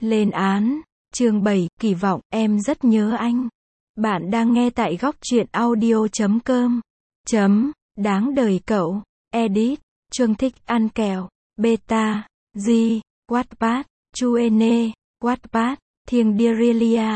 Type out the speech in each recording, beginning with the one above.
Lên án, chương 7, kỳ vọng, em rất nhớ anh. Bạn đang nghe tại góc truyện audio.com. Đáng đời cậu, edit, Trương thích ăn kẹo, beta, G, Wattpad, Chuene, Wattpad, Thiêng Derelia.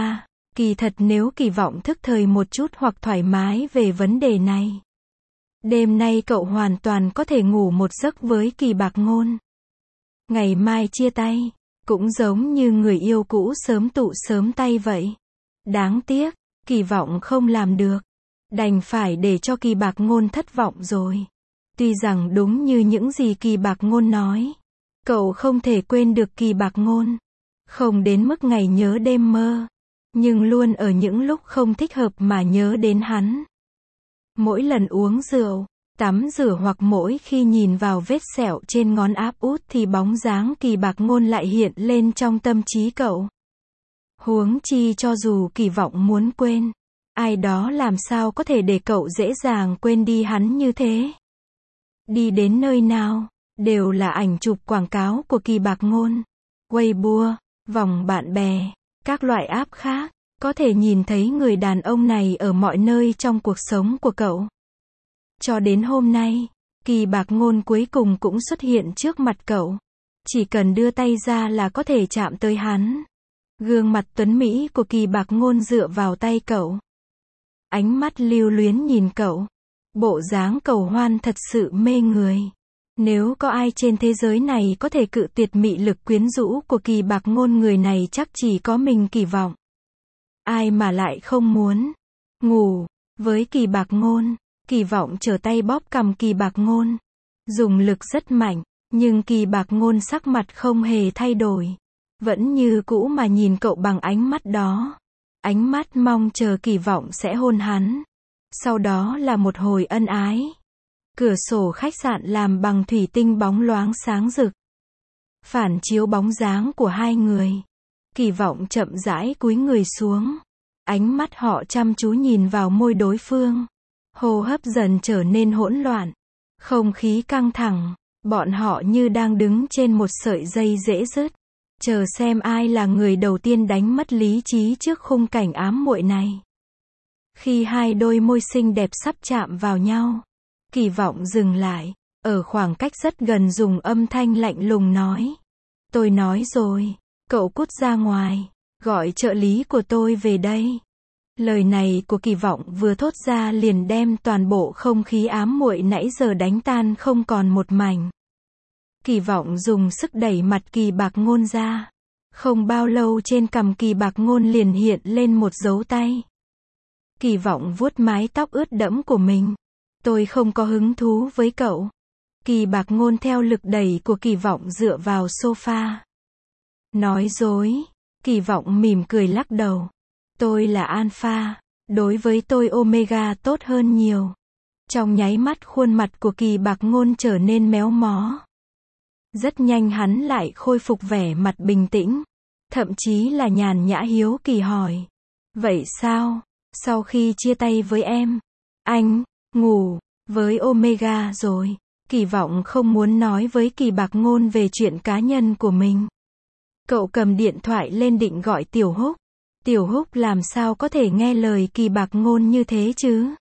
Kỳ thật nếu kỳ vọng thức thời một chút hoặc thoải mái về vấn đề này. Đêm nay cậu hoàn toàn có thể ngủ một giấc với Kỳ Bạc Ngôn. Ngày mai chia tay, cũng giống như người yêu cũ sớm tụ sớm tay vậy. Đáng tiếc, kỳ vọng không làm được. Đành phải để cho Kỳ Bạc Ngôn thất vọng rồi. Tuy rằng đúng như những gì Kỳ Bạc Ngôn nói, cậu không thể quên được Kỳ Bạc Ngôn. Không đến mức ngày nhớ đêm mơ, nhưng luôn ở những lúc không thích hợp mà nhớ đến hắn. Mỗi lần uống rượu, tắm rửa hoặc mỗi khi nhìn vào vết sẹo trên ngón áp út thì bóng dáng Kỳ Bạc Ngôn lại hiện lên trong tâm trí cậu. Huống chi cho dù kỳ vọng muốn quên, ai đó làm sao có thể để cậu dễ dàng quên đi hắn như thế. Đi đến nơi nào, đều là ảnh chụp quảng cáo của Kỳ Bạc Ngôn. Weibo, vòng bạn bè, các loại app khác, có thể nhìn thấy người đàn ông này ở mọi nơi trong cuộc sống của cậu. Cho đến hôm nay, Kỳ Bạc Ngôn cuối cùng cũng xuất hiện trước mặt cậu. Chỉ cần đưa tay ra là có thể chạm tới hắn. Gương mặt tuấn mỹ của Kỳ Bạc Ngôn dựa vào tay cậu. Ánh mắt lưu luyến nhìn cậu. Bộ dáng cầu hoan thật sự mê người. Nếu có ai trên thế giới này có thể cự tuyệt mị lực quyến rũ của Kỳ Bạc Ngôn, người này chắc chỉ có mình Kỳ vọng. Ai mà lại không muốn ngủ với Kỳ Bạc Ngôn. Kỳ vọng trở tay bóp cằm Kỳ Bạc Ngôn. Dùng lực rất mạnh, nhưng Kỳ Bạc Ngôn sắc mặt không hề thay đổi. Vẫn như cũ mà nhìn cậu bằng ánh mắt đó. Ánh mắt mong chờ kỳ vọng sẽ hôn hắn. Sau đó là một hồi ân ái. Cửa sổ khách sạn làm bằng thủy tinh bóng loáng sáng rực. Phản chiếu bóng dáng của hai người. Kỳ vọng chậm rãi cúi người xuống. Ánh mắt họ chăm chú nhìn vào môi đối phương. Hô hấp dần trở nên hỗn loạn. Không khí căng thẳng. Bọn họ như đang đứng trên một sợi dây dễ dứt. Chờ xem ai là người đầu tiên đánh mất lý trí trước khung cảnh ám muội này. Khi hai đôi môi xinh đẹp sắp chạm vào nhau, Kỳ vọng dừng lại, ở khoảng cách rất gần dùng âm thanh lạnh lùng nói. Tôi nói rồi, cậu cút ra ngoài, gọi trợ lý của tôi về đây. Lời này của Kỳ vọng vừa thốt ra liền đem toàn bộ không khí ám muội nãy giờ đánh tan không còn một mảnh. Kỳ vọng dùng sức đẩy mặt Kỳ Bạc Ngôn ra. Không bao lâu trên cằm Kỳ Bạc Ngôn liền hiện lên một dấu tay. Kỳ vọng vuốt mái tóc ướt đẫm của mình. Tôi không có hứng thú với cậu. Kỳ Bạc Ngôn theo lực đẩy của Kỳ vọng dựa vào sofa. Nói dối. Kỳ vọng mỉm cười lắc đầu. Tôi là alpha. Đối với tôi omega tốt hơn nhiều. Trong nháy mắt khuôn mặt của Kỳ Bạc Ngôn trở nên méo mó. Rất nhanh hắn lại khôi phục vẻ mặt bình tĩnh. Thậm chí là nhàn nhã hiếu kỳ hỏi. Vậy sao? Sau khi chia tay với em, anh ngủ với Omega rồi. Kỳ vọng không muốn nói với Kỳ Bạc Ngôn về chuyện cá nhân của mình. Cậu cầm điện thoại lên định gọi Tiểu Húc. Tiểu Húc làm sao có thể nghe lời Kỳ Bạc Ngôn như thế chứ?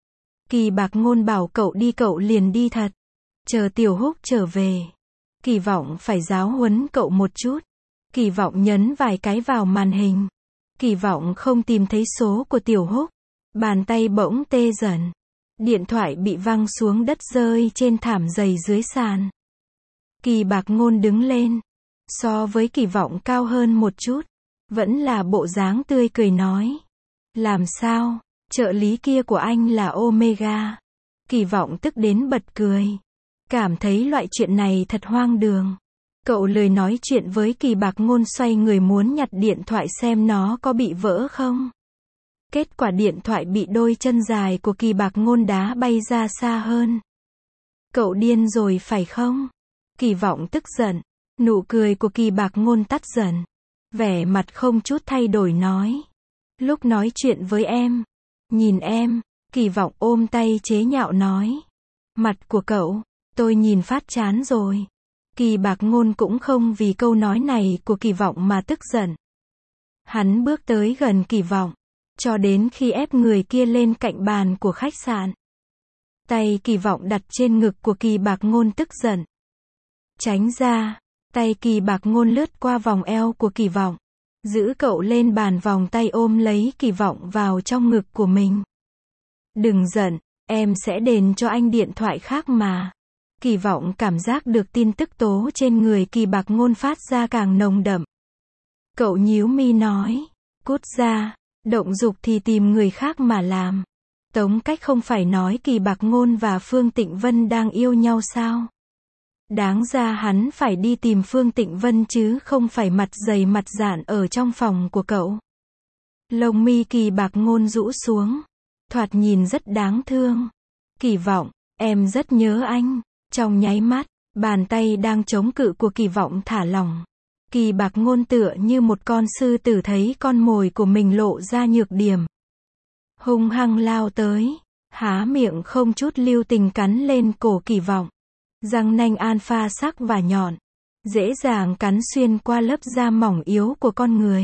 Kỳ Bạc Ngôn bảo cậu đi cậu liền đi thật. Chờ Tiểu Húc trở về. Kỳ vọng phải giáo huấn cậu một chút. Kỳ vọng nhấn vài cái vào màn hình. Kỳ vọng không tìm thấy số của Tiểu Húc. Bàn tay bỗng tê dần. Điện thoại bị văng xuống đất rơi trên thảm dày dưới sàn. Kỳ Bạc Ngôn đứng lên. So với Kỳ vọng cao hơn một chút. Vẫn là bộ dáng tươi cười nói. Làm sao? Trợ lý kia của anh là Omega. Kỳ vọng tức đến bật cười. Cảm thấy loại chuyện này thật hoang đường. Cậu lười nói chuyện với Kỳ Bạc Ngôn, xoay người muốn nhặt điện thoại xem nó có bị vỡ không. Kết quả điện thoại bị đôi chân dài của Kỳ Bạc Ngôn đá bay ra xa hơn. Cậu điên rồi phải không? Kỳ vọng tức giận. Nụ cười của Kỳ Bạc Ngôn tắt dần. Vẻ mặt không chút thay đổi nói. Lúc nói chuyện với em. Nhìn em. Kỳ vọng ôm tay chế nhạo nói. Mặt của cậu. Tôi nhìn phát chán rồi. Kỳ Bạc Ngôn cũng không vì câu nói này của Kỳ Vọng mà tức giận. Hắn bước tới gần Kỳ Vọng, cho đến khi ép người kia lên cạnh bàn của khách sạn. Tay Kỳ Vọng đặt trên ngực của Kỳ Bạc Ngôn tức giận. Tránh ra, tay Kỳ Bạc Ngôn lướt qua vòng eo của Kỳ Vọng, giữ cậu lên bàn, vòng tay ôm lấy Kỳ Vọng vào trong ngực của mình. Đừng giận, em sẽ đền cho anh điện thoại khác mà. Kỳ Vọng cảm giác được tin tức tố trên người Kỳ Bạc Ngôn phát ra càng nồng đậm. Cậu nhíu mi nói, cút ra, động dục thì tìm người khác mà làm. Tống Cách không phải nói Kỳ Bạc Ngôn và Phương Tịnh Vân đang yêu nhau sao? Đáng ra hắn phải đi tìm Phương Tịnh Vân chứ không phải mặt dày mặt dạn ở trong phòng của cậu. Lông mi Kỳ Bạc Ngôn rũ xuống, thoạt nhìn rất đáng thương. Kỳ Vọng, em rất nhớ anh. Trong nháy mắt, bàn tay đang chống cự của Kỳ Vọng thả lỏng. Kỳ Bạc Ngôn tựa như một con sư tử thấy con mồi của mình lộ ra nhược điểm, hung hăng lao tới, há miệng không chút lưu tình cắn lên cổ Kỳ Vọng. Răng nanh alpha sắc và nhọn, dễ dàng cắn xuyên qua lớp da mỏng yếu của con người.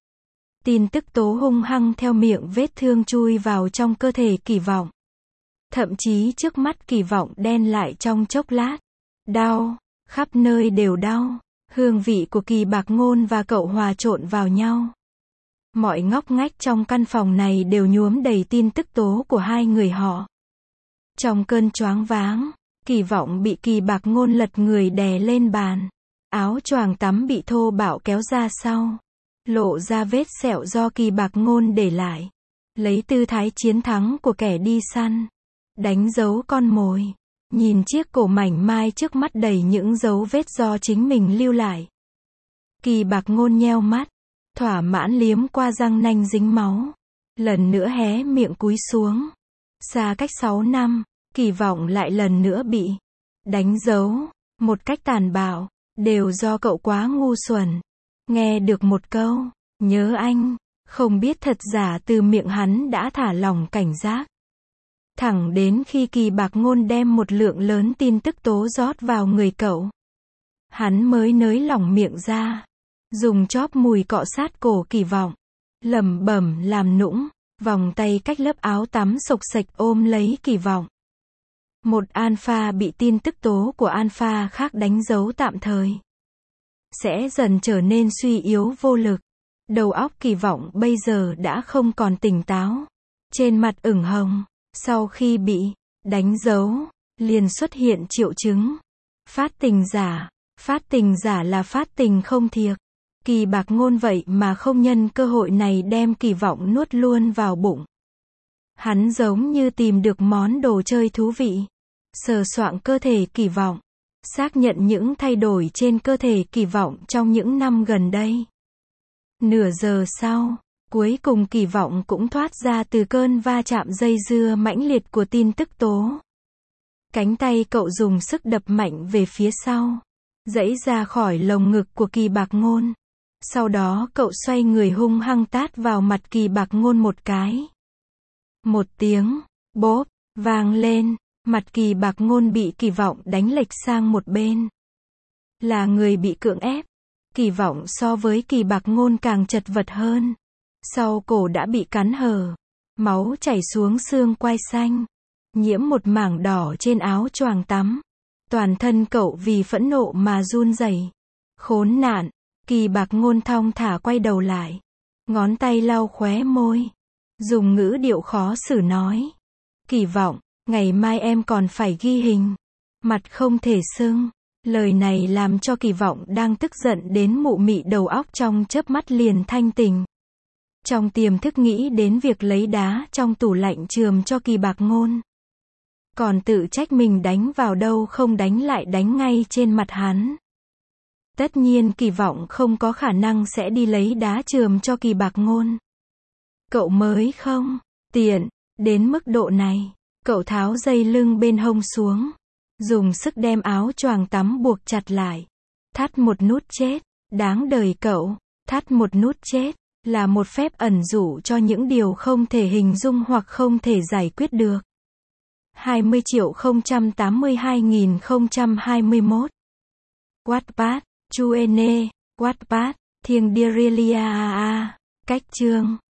Tin tức tố hung hăng theo miệng vết thương chui vào trong cơ thể Kỳ Vọng. Thậm chí trước mắt Kỳ Vọng đen lại trong chốc lát. Đau, khắp nơi đều đau. Hương vị của Kỳ Bạc Ngôn và cậu hòa trộn vào nhau. Mọi ngóc ngách trong căn phòng này đều nhuốm đầy tin tức tố của hai người họ. Trong cơn choáng váng, Kỳ Vọng bị Kỳ Bạc Ngôn lật người đè lên bàn. Áo choàng tắm bị thô bạo kéo ra sau, lộ ra vết sẹo do Kỳ Bạc Ngôn để lại. Lấy tư thái chiến thắng của kẻ đi săn, đánh dấu con mồi. Nhìn chiếc cổ mảnh mai trước mắt đầy những dấu vết do chính mình lưu lại. Kỳ Bạc Ngôn nheo mắt, thỏa mãn liếm qua răng nanh dính máu. Lần nữa hé miệng cúi xuống. Xa cách 6 năm, Kỳ Vọng lại lần nữa bị đánh dấu, một cách tàn bạo, đều do cậu quá ngu xuẩn. Nghe được một câu, nhớ anh, không biết thật giả từ miệng hắn đã thả lỏng cảnh giác. Thẳng đến khi Kỳ Bạc Ngôn đem một lượng lớn tin tức tố rót vào người cậu, hắn mới nới lỏng miệng ra, dùng chóp mùi cọ sát cổ Kỳ Vọng, lẩm bẩm làm nũng, vòng tay cách lớp áo tắm xộc xệch ôm lấy Kỳ Vọng. Một alpha bị tin tức tố của alpha khác đánh dấu tạm thời, sẽ dần trở nên suy yếu vô lực. Đầu óc Kỳ Vọng bây giờ đã không còn tỉnh táo, trên mặt ửng hồng. Sau khi bị đánh dấu, liền xuất hiện triệu chứng phát tình giả. Phát tình giả là phát tình không thiệt. Kỳ Bạc Ngôn vậy mà không nhân cơ hội này đem Kỳ Vọng nuốt luôn vào bụng. Hắn giống như tìm được món đồ chơi thú vị, sờ soạng cơ thể Kỳ Vọng, xác nhận những thay đổi trên cơ thể Kỳ Vọng trong những năm gần đây. Nửa giờ sau, cuối cùng Kỳ Vọng cũng thoát ra từ cơn va chạm dây dưa mãnh liệt của tin tức tố. Cánh tay cậu dùng sức đập mạnh về phía sau, giãy ra khỏi lồng ngực của Kỳ Bạc Ngôn. Sau đó cậu xoay người hung hăng tát vào mặt Kỳ Bạc Ngôn một cái. Một tiếng bốp vang lên, mặt Kỳ Bạc Ngôn bị Kỳ Vọng đánh lệch sang một bên. Là người bị cưỡng ép, Kỳ Vọng so với Kỳ Bạc Ngôn càng chật vật hơn. Sau cổ đã bị cắn hở, máu chảy xuống xương quai xanh, nhiễm một mảng đỏ trên áo choàng tắm. Toàn thân cậu vì phẫn nộ mà run rẩy. Khốn nạn, Kỳ Bạc Ngôn thong thả quay đầu lại, ngón tay lau khóe môi, dùng ngữ điệu khó xử nói. Kỳ Vọng, ngày mai em còn phải ghi hình, mặt không thể sưng. Lời này làm cho Kỳ Vọng đang tức giận đến mụ mị đầu óc trong chớp mắt liền thanh tỉnh. Trong tiềm thức nghĩ đến việc lấy đá trong tủ lạnh chườm cho Kỳ Bạc Ngôn. Còn tự trách mình đánh vào đâu không đánh lại đánh ngay trên mặt hắn. Tất nhiên Kỳ Vọng không có khả năng sẽ đi lấy đá chườm cho Kỳ Bạc Ngôn. Cậu mới không tiện đến mức độ này. Cậu tháo dây lưng bên hông xuống, dùng sức đem áo choàng tắm buộc chặt lại. Thắt một nút chết, đáng đời cậu. Thắt một nút chết là một phép ẩn dụ cho những điều không thể hình dung hoặc không thể giải quyết được. 20.082.021 Wattpad, Chuene, Wattpad, Thiêng Derelia. Cách chương